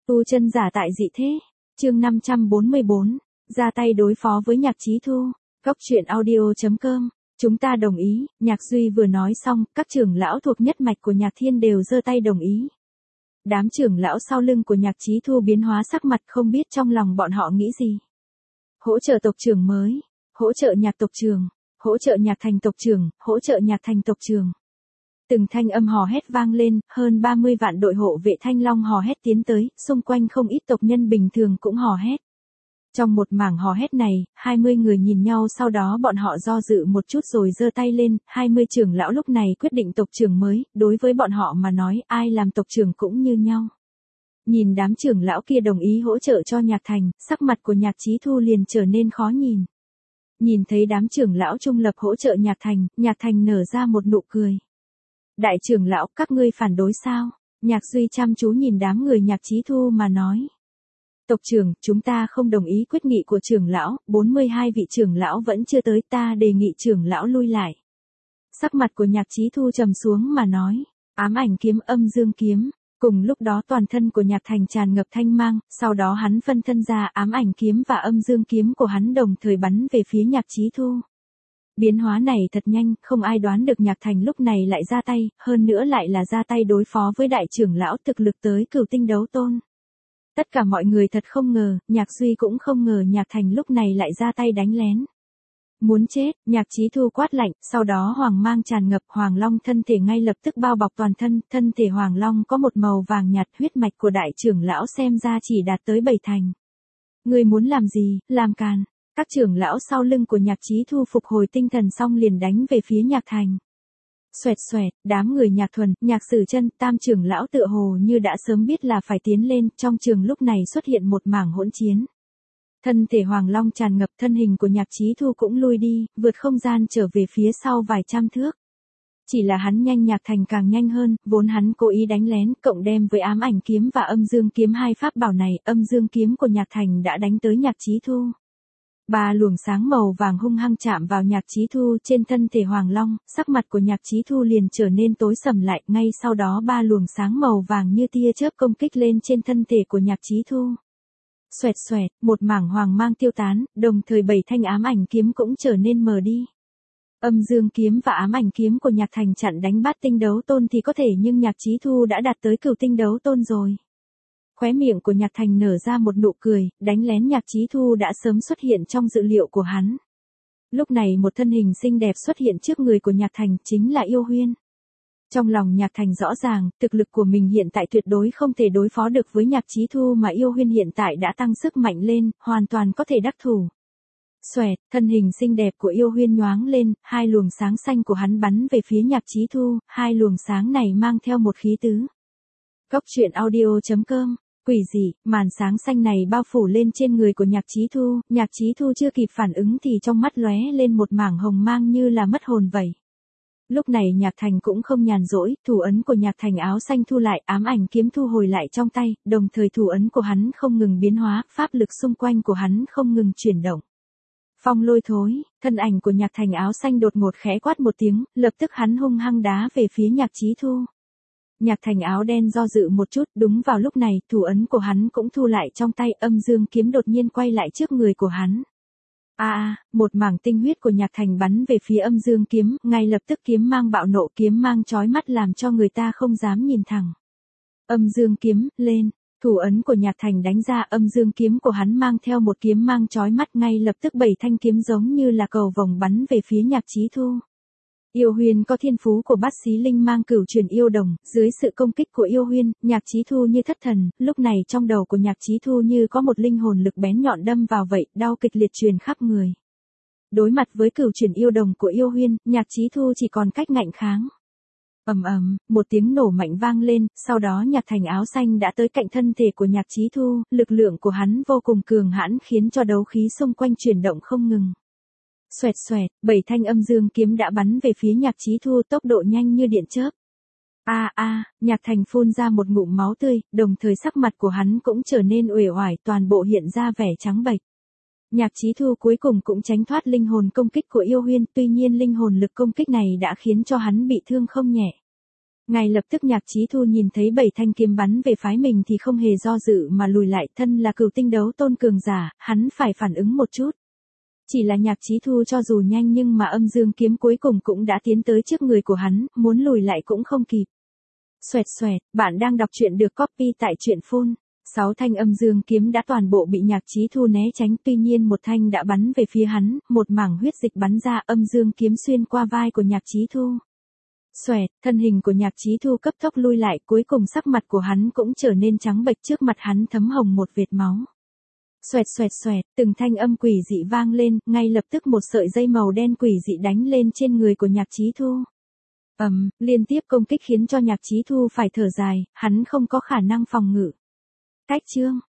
Tu chân giả tại dị thế. Chương 544. Ra tay đối phó với Nhạc Chí Thu. Góc truyện audio.com. Chúng ta đồng ý. Nhạc Duy vừa nói xong, các trưởng lão thuộc nhất mạch của Nhạc Thiên đều giơ tay đồng ý. Đám trưởng lão sau lưng của Nhạc Chí Thu biến hóa sắc mặt, không biết trong lòng bọn họ nghĩ gì. Hỗ trợ tộc trưởng mới, hỗ trợ Nhạc tộc trưởng, hỗ trợ Nhạc Thành tộc trưởng, hỗ trợ Nhạc Thành tộc trưởng. Từng thanh âm hò hét vang lên, hơn 30 vạn đội hộ vệ Thanh Long hò hét tiến tới, xung quanh không ít tộc nhân bình thường cũng hò hét. Trong một mảng hò hét này, 20 người nhìn nhau, sau đó bọn họ do dự một chút rồi giơ tay lên, 20 trưởng lão lúc này quyết định tộc trưởng mới, đối với bọn họ mà nói, ai làm tộc trưởng cũng như nhau. Nhìn đám trưởng lão kia đồng ý hỗ trợ cho Nhạc Thành, sắc mặt của Nhạc Chí Thu liền trở nên khó nhìn. Nhìn thấy đám trưởng lão trung lập hỗ trợ Nhạc Thành nở ra một nụ cười. Đại trưởng lão, các ngươi phản đối sao? Nhạc Duy chăm chú nhìn đám người Nhạc Chí Thu mà nói. Tộc trưởng, chúng ta không đồng ý quyết nghị của trưởng lão, 42 vị trưởng lão vẫn chưa tới, ta đề nghị trưởng lão lui lại. Sắc mặt của Nhạc Chí Thu trầm xuống mà nói. Ám ảnh kiếm, âm dương kiếm. Cùng lúc đó toàn thân của Nhạc Thành tràn ngập thanh mang, sau đó hắn phân thân ra, ám ảnh kiếm và âm dương kiếm của hắn đồng thời bắn về phía Nhạc Chí Thu. Biến hóa này thật nhanh, không ai đoán được Nhạc Thành lúc này lại ra tay, hơn nữa lại là ra tay đối phó với đại trưởng lão thực lực tới cửu tinh đấu tôn. Tất cả mọi người thật không ngờ, Nhạc Duy cũng không ngờ Nhạc Thành lúc này lại ra tay đánh lén. Muốn chết, Nhạc Chí Thu quát lạnh, sau đó hoàng mang tràn ngập, Hoàng Long thân thể ngay lập tức bao bọc toàn thân, thân thể Hoàng Long có một màu vàng nhạt, huyết mạch của đại trưởng lão xem ra chỉ đạt tới 7 thành. Người muốn làm gì, làm càn. Các trưởng lão sau lưng của Nhạc Chí Thu phục hồi tinh thần xong liền đánh về phía Nhạc Thành. Xoẹt xoẹt, đám người Nhạc Thuần, Nhạc Sử Chân, tam trưởng lão tựa hồ như đã sớm biết là phải tiến lên, trong trường lúc này xuất hiện một mảng hỗn chiến. Thân thể Hoàng Long tràn ngập, thân hình của Nhạc Chí Thu cũng lui đi, vượt không gian trở về phía sau vài trăm thước. Chỉ là hắn nhanh, Nhạc Thành càng nhanh hơn, vốn hắn cố ý đánh lén, cộng đem với ám ảnh kiếm và âm dương kiếm hai pháp bảo này, âm dương kiếm của Nhạc Thành đã đánh tới Nhạc Chí Thu. Ba luồng sáng màu vàng hung hăng chạm vào Nhạc Chí Thu trên thân thể Hoàng Long, sắc mặt của Nhạc Chí Thu liền trở nên tối sầm lại, ngay sau đó ba luồng sáng màu vàng như tia chớp công kích lên trên thân thể của Nhạc Chí Thu. Xoẹt xoẹt, một mảng hoàng mang tiêu tán, đồng thời 7 thanh ám ảnh kiếm cũng trở nên mờ đi. Âm dương kiếm và ám ảnh kiếm của Nhạc Thành chặn đánh bát tinh đấu tôn thì có thể, nhưng Nhạc Chí Thu đã đạt tới cửu tinh đấu tôn rồi. Khóe miệng của Nhạc Thành nở ra một nụ cười, đánh lén Nhạc Chí Thu đã sớm xuất hiện trong dự liệu của hắn. Lúc này một thân hình xinh đẹp xuất hiện trước người của Nhạc Thành, chính là Yêu Huyên. Trong lòng Nhạc Thành rõ ràng, thực lực của mình hiện tại tuyệt đối không thể đối phó được với Nhạc Chí Thu, mà Yêu Huyên hiện tại đã tăng sức mạnh lên, hoàn toàn có thể đắc thủ. Xoẹt, thân hình xinh đẹp của Yêu Huyên nhoáng lên, hai luồng sáng xanh của hắn bắn về phía Nhạc Chí Thu, hai luồng sáng này mang theo một khí tứ. Góc truyện audio.com. Quỷ dị, màn sáng xanh này bao phủ lên trên người của Nhạc Chí Thu chưa kịp phản ứng thì trong mắt lóe lên một mảng hồng mang như là mất hồn vậy. Lúc này Nhạc Thành cũng không nhàn rỗi, thủ ấn của Nhạc Thành áo xanh thu lại, ám ảnh kiếm thu hồi lại trong tay, đồng thời thủ ấn của hắn không ngừng biến hóa, pháp lực xung quanh của hắn không ngừng chuyển động. Phong lôi thối, thân ảnh của Nhạc Thành áo xanh đột ngột khẽ quát một tiếng, lập tức hắn hung hăng đá về phía Nhạc Chí Thu. Nhạc Thành áo đen do dự một chút, đúng vào lúc này, thủ ấn của hắn cũng thu lại trong tay, âm dương kiếm đột nhiên quay lại trước người của hắn. Một mảng tinh huyết của Nhạc Thành bắn về phía âm dương kiếm, ngay lập tức kiếm mang bạo nộ, kiếm mang chói mắt làm cho người ta không dám nhìn thẳng. Âm dương kiếm, lên, thủ ấn của Nhạc Thành đánh ra, âm dương kiếm của hắn mang theo một kiếm mang chói mắt, ngay lập tức 7 thanh kiếm giống như là cầu vồng bắn về phía Nhạc Chí Thu. Yêu Huyên có thiên phú của bát xí linh mang cửu truyền yêu đồng, dưới sự công kích của Yêu Huyên, Nhạc Chí Thu như thất thần, lúc này trong đầu của Nhạc Chí Thu như có một linh hồn lực bén nhọn đâm vào vậy, đau kịch liệt truyền khắp người. Đối mặt với cửu truyền yêu đồng của Yêu Huyên, Nhạc Chí Thu chỉ còn cách ngạnh kháng. Ầm ầm, một tiếng nổ mạnh vang lên, sau đó Nhạc Thành áo xanh đã tới cạnh thân thể của Nhạc Chí Thu, lực lượng của hắn vô cùng cường hãn khiến cho đấu khí xung quanh chuyển động không ngừng. Xoẹt xoẹt, 7 thanh âm dương kiếm đã bắn về phía Nhạc Chí Thu, tốc độ nhanh như điện chớp. Nhạc Thành phun ra một ngụm máu tươi, đồng thời sắc mặt của hắn cũng trở nên uể oải, toàn bộ hiện ra vẻ trắng bệch. Nhạc Chí Thu cuối cùng cũng tránh thoát linh hồn công kích của Yêu Huyên, tuy nhiên linh hồn lực công kích này đã khiến cho hắn bị thương không nhẹ. Ngay lập tức Nhạc Chí Thu nhìn thấy 7 thanh kiếm bắn về phái mình thì không hề do dự mà lùi lại, thân là cửu tinh đấu tôn cường giả, hắn phải phản ứng một chút. Chỉ là Nhạc Chí Thu cho dù nhanh nhưng mà âm dương kiếm cuối cùng cũng đã tiến tới trước người của hắn, muốn lùi lại cũng không kịp. Xoẹt xoẹt, bạn đang đọc truyện được copy tại truyện phone. 6 thanh âm dương kiếm đã toàn bộ bị Nhạc Chí Thu né tránh, tuy nhiên một thanh đã bắn về phía hắn, một mảng huyết dịch bắn ra, âm dương kiếm xuyên qua vai của Nhạc Chí Thu. Xoẹt, thân hình của Nhạc Chí Thu cấp tốc lui lại, cuối cùng sắc mặt của hắn cũng trở nên trắng bệch, trước mặt hắn thấm hồng một vệt máu. Xoẹt xoẹt xoẹt, từng thanh âm quỷ dị vang lên, ngay lập tức một sợi dây màu đen quỷ dị đánh lên trên người của Nhạc Chí Thu. Liên tiếp công kích khiến cho Nhạc Chí Thu phải thở dài, hắn không có khả năng phòng ngự. Cách chương